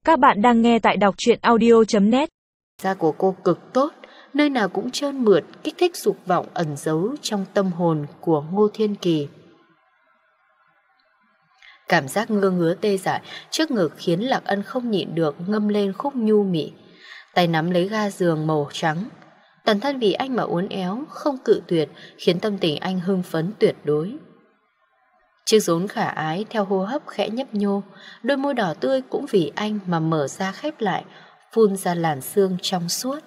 Các bạn đang nghe tại đọc truyện audio.net. Da của cô cực tốt, nơi nào cũng trơn mượt, kích thích dục vọng ẩn giấu trong tâm hồn của Ngô Thiên Kỳ. Cảm giác ngứa ngứa tê dại trước ngực khiến Lạc Ân không nhịn được ngâm lên khúc nhu mị. Tay nắm lấy ga giường màu trắng. Toàn thân vì anh mà uốn éo, không cự tuyệt, khiến tâm tình anh hưng phấn tuyệt đối. Chiếc rốn khả ái theo hô hấp khẽ nhấp nhô, đôi môi đỏ tươi cũng vì anh mà mở ra khép lại, phun ra làn sương trong suốt.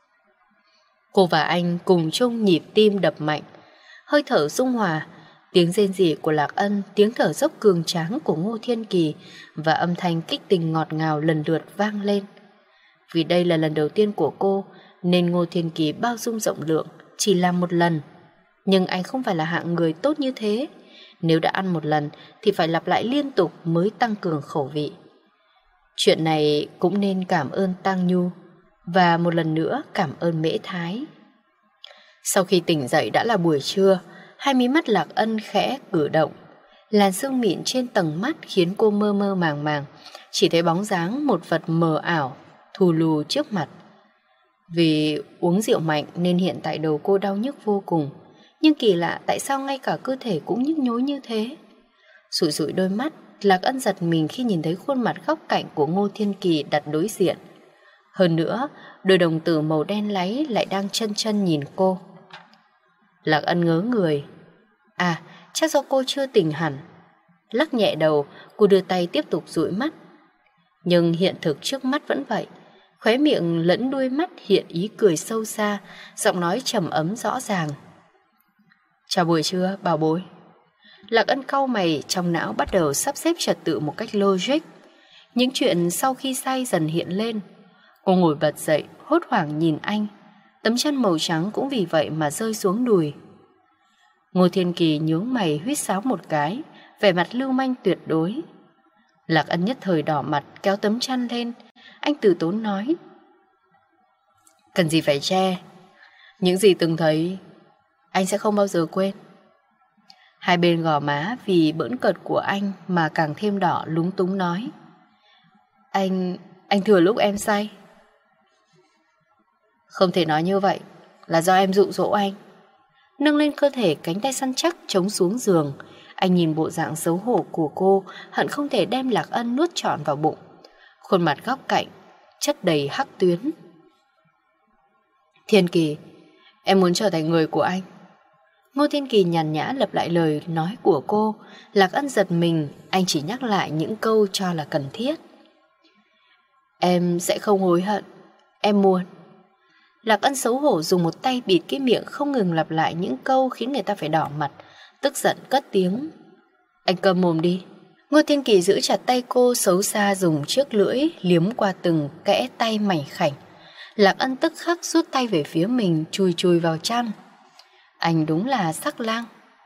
Cô và anh cùng chung nhịp tim đập mạnh, hơi thở dung hòa, tiếng rên rỉ của Lạc Ân, tiếng thở dốc cường tráng của Ngô Thiên Kỳ và âm thanh kích tình ngọt ngào lần lượt vang lên. Vì đây là lần đầu tiên của cô nên Ngô Thiên Kỳ bao dung rộng lượng, chỉ làm một lần. Nhưng anh không phải là hạng người tốt như thế. Nếu đã ăn một lần thì phải lặp lại liên tục mới tăng cường khẩu vị. Chuyện này cũng nên cảm ơn Tang Nhu và một lần nữa cảm ơn Mễ Thái. Sau khi tỉnh dậy đã là buổi trưa, hai mí mắt Lạc Ân khẽ cử động. Làn sương mịn trên tầng mắt khiến cô mơ mơ màng màng, chỉ thấy bóng dáng một vật mờ ảo thù lù trước mặt. Vì uống rượu mạnh nên hiện tại đầu cô đau nhức vô cùng. Nhưng kỳ lạ tại sao ngay cả cơ thể cũng nhức nhối như thế. Sụi sụi đôi mắt, Lạc Ân giật mình khi nhìn thấy khuôn mặt góc cạnh của Ngô Thiên Kỳ đặt đối diện. Hơn nữa, đôi đồng tử màu đen láy lại đang chân chân nhìn cô. Lạc Ân ngớ người. À, chắc do cô chưa tỉnh hẳn. Lắc nhẹ đầu, cô đưa tay tiếp tục dụi mắt. Nhưng hiện thực trước mắt vẫn vậy. Khóe miệng lẫn đuôi mắt hiện ý cười sâu xa, giọng nói trầm ấm rõ ràng. Chào buổi trưa, bảo bối. Lạc Ân cau mày, trong não bắt đầu sắp xếp trật tự một cách logic. Những chuyện sau khi say dần hiện lên. Cô ngồi bật dậy, hốt hoảng nhìn anh. Tấm chân màu trắng cũng vì vậy mà rơi xuống đùi. Ngô Thiên Kỳ nhướng mày huýt sáo một cái, vẻ mặt lưu manh tuyệt đối. Lạc Ân nhất thời đỏ mặt, kéo tấm chăn lên. Anh từ tốn nói: cần gì phải che. Những gì từng thấy anh sẽ không bao giờ quên. Hai bên gò má vì bỡn cợt của anh mà càng thêm đỏ, lúng túng nói: Anh thừa lúc em say. Không thể nói như vậy, là do em dụ dỗ anh. Nâng lên cơ thể, cánh tay săn chắc chống xuống giường. Anh nhìn bộ dạng xấu hổ của cô, hận không thể đem Lạc Ân nuốt trọn vào bụng. Khuôn mặt góc cạnh chất đầy hắc tuyến. Thiên Kỳ, em muốn trở thành người của anh. Ngô Thiên Kỳ nhàn nhã lặp lại lời nói của cô. Lạc Ân giật mình, anh chỉ nhắc lại những câu cho là cần thiết. Em sẽ không hối hận, em muốn. Lạc Ân xấu hổ dùng một tay bịt cái miệng, không ngừng lặp lại những câu khiến người ta phải đỏ mặt, tức giận cất tiếng: Anh câm mồm đi. Ngô Thiên Kỳ giữ chặt tay cô, xấu xa dùng chiếc lưỡi liếm qua từng kẽ tay mảnh khảnh. Lạc Ân tức khắc rút tay về phía mình, chùi chùi vào chăn. Anh đúng là sắc lang,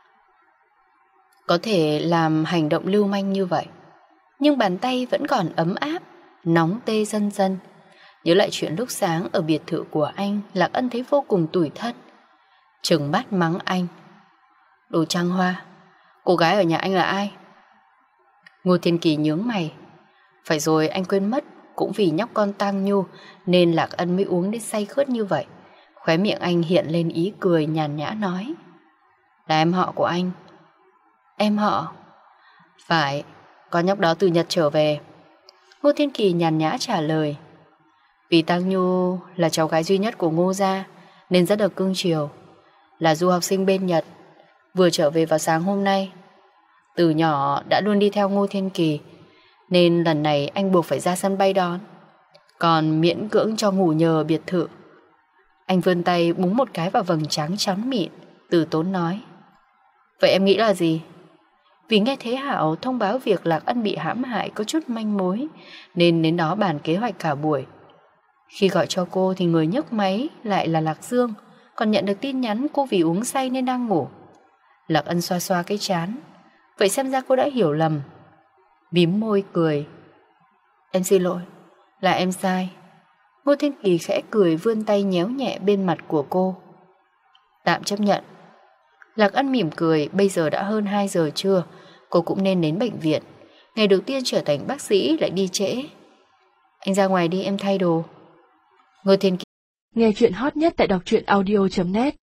có thể làm hành động lưu manh như vậy, nhưng bàn tay vẫn còn ấm áp, nóng tê dần dần. Nhớ lại chuyện lúc sáng ở biệt thự của anh, Lạc Ân thấy vô cùng tủi thân. Trừng mắt mắng anh: Đồ trăng hoa, cô gái ở nhà anh là ai? Ngô Thiên Kỳ nhướng mày. Phải rồi, anh quên mất, cũng vì nhóc con Tang Nhu nên Lạc Ân mới uống đến say khướt như vậy. Khóe miệng anh hiện lên ý cười nhàn nhã nói: Là em họ của anh. Em họ? Phải, con nhóc đó từ Nhật trở về. Ngô Thiên Kỳ nhàn nhã trả lời. Vì Tang Nhu là cháu gái duy nhất của Ngô gia nên rất được cưng chiều. Là du học sinh bên Nhật, vừa trở về vào sáng hôm nay. Từ nhỏ đã luôn đi theo Ngô Thiên Kỳ, nên lần này anh buộc phải ra sân bay đón, còn miễn cưỡng cho ngủ nhờ biệt thự. Anh vươn tay búng một cái vào vầng trán trắng mịn, từ tốn nói: Vậy em nghĩ là gì? Vì nghe Thế Hảo thông báo việc Lạc Ân bị hãm hại có chút manh mối, nên đến đó bàn kế hoạch cả buổi. Khi gọi cho cô thì người nhấc máy lại là Lạc Dương, còn nhận được tin nhắn cô vì uống say nên đang ngủ. Lạc Ân xoa xoa cái trán. Vậy xem ra cô đã hiểu lầm. Mím môi cười: Em xin lỗi, là em sai. Ngô Thiên Kỳ khẽ cười, vươn tay nhéo nhẹ bên mặt của cô. Tạm chấp nhận. Lạc Ân mỉm cười. Bây giờ đã hơn 2 giờ trưa, cô cũng nên đến bệnh viện. Ngày đầu tiên trở thành bác sĩ lại đi trễ. Anh ra ngoài đi, em thay đồ. Ngô Thiên Kiệt Nghe chuyện hot nhất tại đọc truyện audio.net